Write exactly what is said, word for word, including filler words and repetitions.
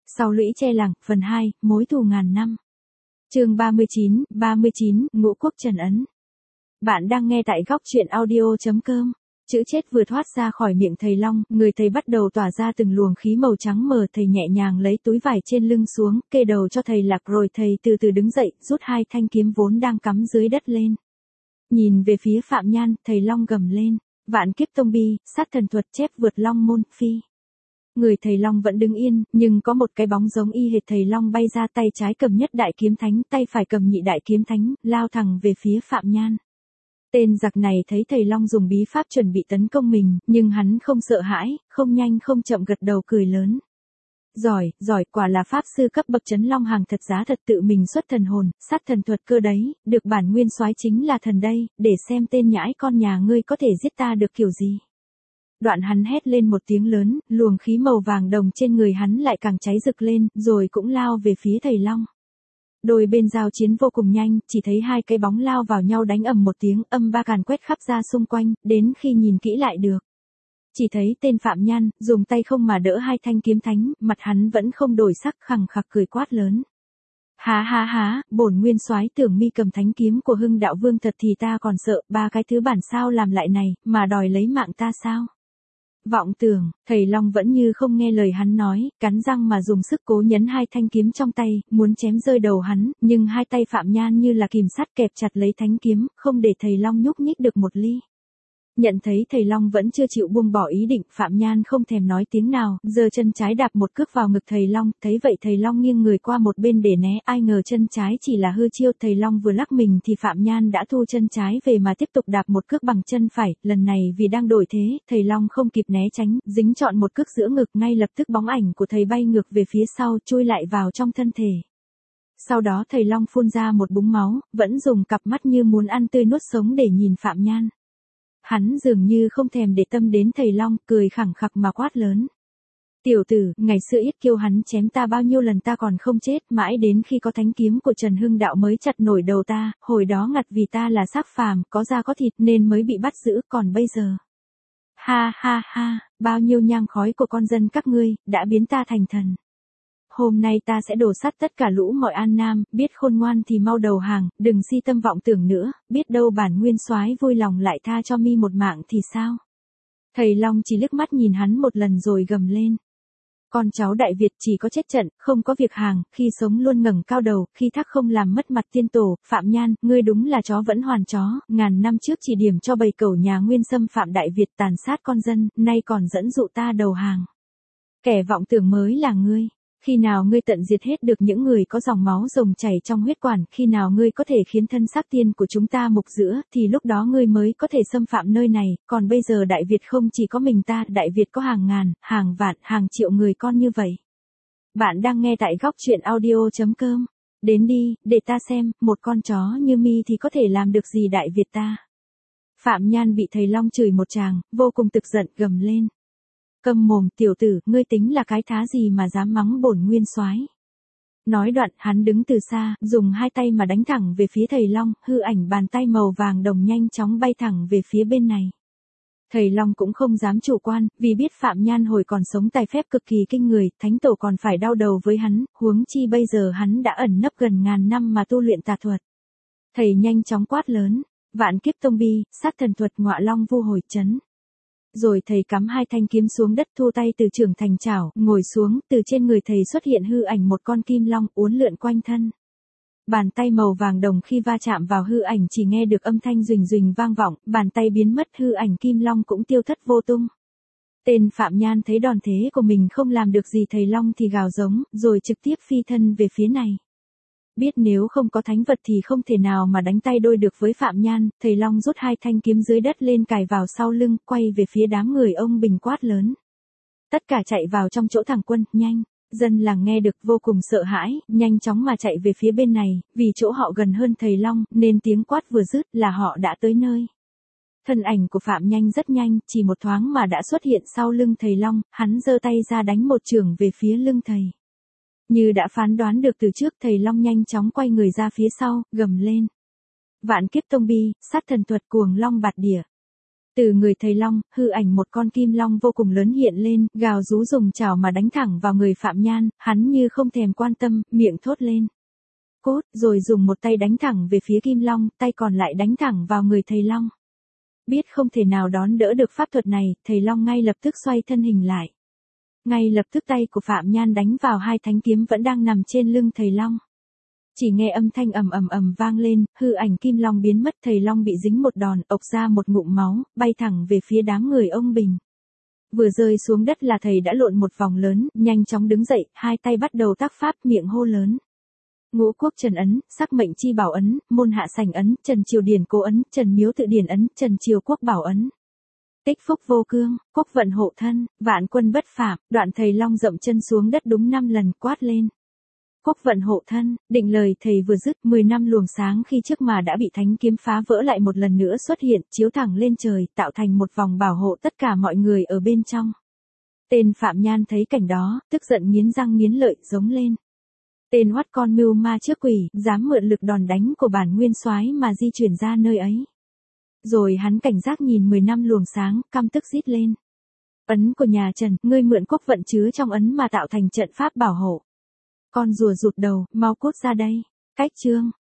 Sau lũy che làng, phần hai, mối thù ngàn năm. Chương ba mươi chín, ba mươi chín, Ngũ Quốc Trần Ấn. Bạn đang nghe tại góc truyện audio chấm com. Chữ chết vừa thoát ra khỏi miệng thầy Long, người thầy bắt đầu tỏa ra từng luồng khí màu trắng mờ, thầy nhẹ nhàng lấy túi vải trên lưng xuống, kê đầu cho thầy Lạc rồi thầy từ từ đứng dậy, rút hai thanh kiếm vốn đang cắm dưới đất lên. Nhìn về phía Phạm Nhan, thầy Long gầm lên, vạn kiếp tông bi, sát thần thuật chép vượt long môn, phi. Người thầy Long vẫn đứng yên, nhưng có một cái bóng giống y hệt thầy Long bay ra, tay trái cầm nhất đại kiếm thánh, tay phải cầm nhị đại kiếm thánh, lao thẳng về phía Phạm Nhan. Tên giặc này thấy thầy Long dùng bí pháp chuẩn bị tấn công mình, nhưng hắn không sợ hãi, không nhanh không chậm gật đầu cười lớn. Giỏi, giỏi, quả là pháp sư cấp bậc Trấn Long hàng thật giá thật, tự mình xuất thần hồn, sát thần thuật cơ đấy, được bản nguyên soái chính là thần đây, để xem tên nhãi con nhà ngươi có thể giết ta được kiểu gì. Đoạn hắn hét lên một tiếng lớn, luồng khí màu vàng đồng trên người hắn lại càng cháy rực lên, rồi cũng lao về phía thầy Long. Đôi bên giao chiến vô cùng nhanh, chỉ thấy hai cái bóng lao vào nhau đánh ầm một tiếng, âm ba càn quét khắp ra xung quanh, đến khi nhìn kỹ lại được. Chỉ thấy tên Phạm Nhan, dùng tay không mà đỡ hai thanh kiếm thánh, mặt hắn vẫn không đổi sắc, khằng khặc cười quát lớn. Há há há, bổn nguyên soái tưởng mi cầm thánh kiếm của Hưng Đạo Vương thật thì ta còn sợ, ba cái thứ bản sao làm lại này, mà đòi lấy mạng ta sao? Vọng tưởng, thầy Long vẫn như không nghe lời hắn nói, cắn răng mà dùng sức cố nhấn hai thanh kiếm trong tay, muốn chém rơi đầu hắn, nhưng hai tay Phạm Nhan như là kìm sắt kẹp chặt lấy thánh kiếm, không để thầy Long nhúc nhích được một ly. Nhận thấy thầy Long vẫn chưa chịu buông bỏ ý định, Phạm Nhan không thèm nói tiếng nào, giơ chân trái đạp một cước vào ngực thầy Long, thấy vậy thầy Long nghiêng người qua một bên để né, ai ngờ chân trái chỉ là hư chiêu, thầy Long vừa lắc mình thì Phạm Nhan đã thu chân trái về mà tiếp tục đạp một cước bằng chân phải, lần này vì đang đổi thế, thầy Long không kịp né tránh, dính trọn một cước giữa ngực, ngay lập tức bóng ảnh của thầy bay ngược về phía sau, chui lại vào trong thân thể. Sau đó thầy Long phun ra một búng máu, vẫn dùng cặp mắt như muốn ăn tươi nuốt sống để nhìn Phạm Nhan. Hắn dường như không thèm để tâm đến thầy Long, cười khẳng khặc mà quát lớn. Tiểu tử, ngày xưa Yết Kiêu hắn chém ta bao nhiêu lần ta còn không chết, mãi đến khi có thánh kiếm của Trần Hưng Đạo mới chặt nổi đầu ta, hồi đó ngặt vì ta là xác phàm, có da có thịt nên mới bị bắt giữ, còn bây giờ. Ha ha ha, bao nhiêu nhang khói của con dân các ngươi, đã biến ta thành thần. Hôm nay ta sẽ đổ sắt tất cả lũ mọi An Nam, biết khôn ngoan thì mau đầu hàng, đừng si tâm vọng tưởng nữa, biết đâu bản nguyên soái vui lòng lại tha cho mi một mạng thì sao? Thầy Long chỉ liếc mắt nhìn hắn một lần rồi gầm lên. Con cháu Đại Việt chỉ có chết trận, không có việc hàng, khi sống luôn ngẩng cao đầu, khi thác không làm mất mặt tiên tổ, Phạm Nhan, ngươi đúng là chó vẫn hoàn chó, ngàn năm trước chỉ điểm cho bầy cẩu nhà Nguyên xâm phạm Đại Việt tàn sát con dân, nay còn dẫn dụ ta đầu hàng. Kẻ vọng tưởng mới là ngươi. Khi nào ngươi tận diệt hết được những người có dòng máu rồng chảy trong huyết quản, khi nào ngươi có thể khiến thân xác tiên của chúng ta mục giữa, thì lúc đó ngươi mới có thể xâm phạm nơi này, còn bây giờ Đại Việt không chỉ có mình ta, Đại Việt có hàng ngàn, hàng vạn, hàng triệu người con như vậy. Bạn đang nghe tại góc truyện audio chấm com. Đến đi, để ta xem, một con chó như mi thì có thể làm được gì Đại Việt ta. Phạm Nhan bị thầy Long chửi một tràng, vô cùng tức giận, gầm lên. Câm mồm, tiểu tử, ngươi tính là cái thá gì mà dám mắng bổn nguyên soái? Nói đoạn, hắn đứng từ xa, dùng hai tay mà đánh thẳng về phía thầy Long, hư ảnh bàn tay màu vàng đồng nhanh chóng bay thẳng về phía bên này. Thầy Long cũng không dám chủ quan, vì biết Phạm Nhan hồi còn sống tài phép cực kỳ kinh người, thánh tổ còn phải đau đầu với hắn, huống chi bây giờ hắn đã ẩn nấp gần ngàn năm mà tu luyện tà thuật. Thầy nhanh chóng quát lớn, vạn kiếp tông bi, sát thần thuật ngọa long vu hồi chấn. Rồi thầy cắm hai thanh kiếm xuống đất, thu tay từ trưởng thành chảo, ngồi xuống, từ trên người thầy xuất hiện hư ảnh một con kim long uốn lượn quanh thân. Bàn tay màu vàng đồng khi va chạm vào hư ảnh chỉ nghe được âm thanh rình rình vang vọng, bàn tay biến mất, hư ảnh kim long cũng tiêu thất vô tung. Tên Phạm Nhan thấy đòn thế của mình không làm được gì thầy Long thì gào giống, rồi trực tiếp phi thân về phía này. Biết nếu không có thánh vật thì không thể nào mà đánh tay đôi được với Phạm Nhan, thầy Long rút hai thanh kiếm dưới đất lên cài vào sau lưng, quay về phía đám người ông bình quát lớn. Tất cả chạy vào trong chỗ thằng Quân, nhanh. Dân làng nghe được vô cùng sợ hãi, nhanh chóng mà chạy về phía bên này, vì chỗ họ gần hơn thầy Long, nên tiếng quát vừa dứt là họ đã tới nơi. Thân ảnh của Phạm Nhan rất nhanh, chỉ một thoáng mà đã xuất hiện sau lưng thầy Long, hắn giơ tay ra đánh một chưởng về phía lưng thầy. Như đã phán đoán được từ trước, thầy Long nhanh chóng quay người ra phía sau, gầm lên. Vạn kiếp tông bi, sát thần thuật cuồng long bạt địa. Từ người thầy Long, hư ảnh một con kim long vô cùng lớn hiện lên, gào rú dùng chảo mà đánh thẳng vào người Phạm Nhan, hắn như không thèm quan tâm, miệng thốt lên. Cốt, rồi dùng một tay đánh thẳng về phía kim long, tay còn lại đánh thẳng vào người thầy Long. Biết không thể nào đón đỡ được pháp thuật này, thầy Long ngay lập tức xoay thân hình lại. Ngay lập tức tay của Phạm Nhan đánh vào hai thanh kiếm vẫn đang nằm trên lưng thầy Long. Chỉ nghe âm thanh ầm ầm ầm vang lên, hư ảnh kim long biến mất, thầy Long bị dính một đòn, ộc ra một ngụm máu, bay thẳng về phía đám người ông Bình. Vừa rơi xuống đất là thầy đã lộn một vòng lớn, nhanh chóng đứng dậy, hai tay bắt đầu tác pháp, miệng hô lớn. Ngũ quốc trần ấn, sắc mệnh chi bảo ấn, môn hạ sành ấn, trần triều điển cố ấn, trần miếu tự điển ấn, trần triều quốc bảo ấn. Tích phúc vô cương, quốc vận hộ thân, vạn quân bất phạm, đoạn thầy Long dậm chân xuống đất đúng năm lần, quát lên. Quốc vận hộ thân, định lời thầy vừa dứt, mười năm luồng sáng khi trước mà đã bị thánh kiếm phá vỡ lại một lần nữa xuất hiện, chiếu thẳng lên trời, tạo thành một vòng bảo hộ tất cả mọi người ở bên trong. Tên Phạm Nhan thấy cảnh đó, tức giận nghiến răng nghiến lợi, giống lên. Tên hoắt con mưu ma trước quỷ, dám mượn lực đòn đánh của bản nguyên soái mà di chuyển ra nơi ấy. Rồi hắn cảnh giác nhìn mười năm luồng sáng, căm tức rít lên. Ấn của nhà Trần, ngươi mượn quốc vận chứa trong ấn mà tạo thành trận pháp bảo hộ. Con rùa rụt đầu, mau cút ra đây. Cách chương.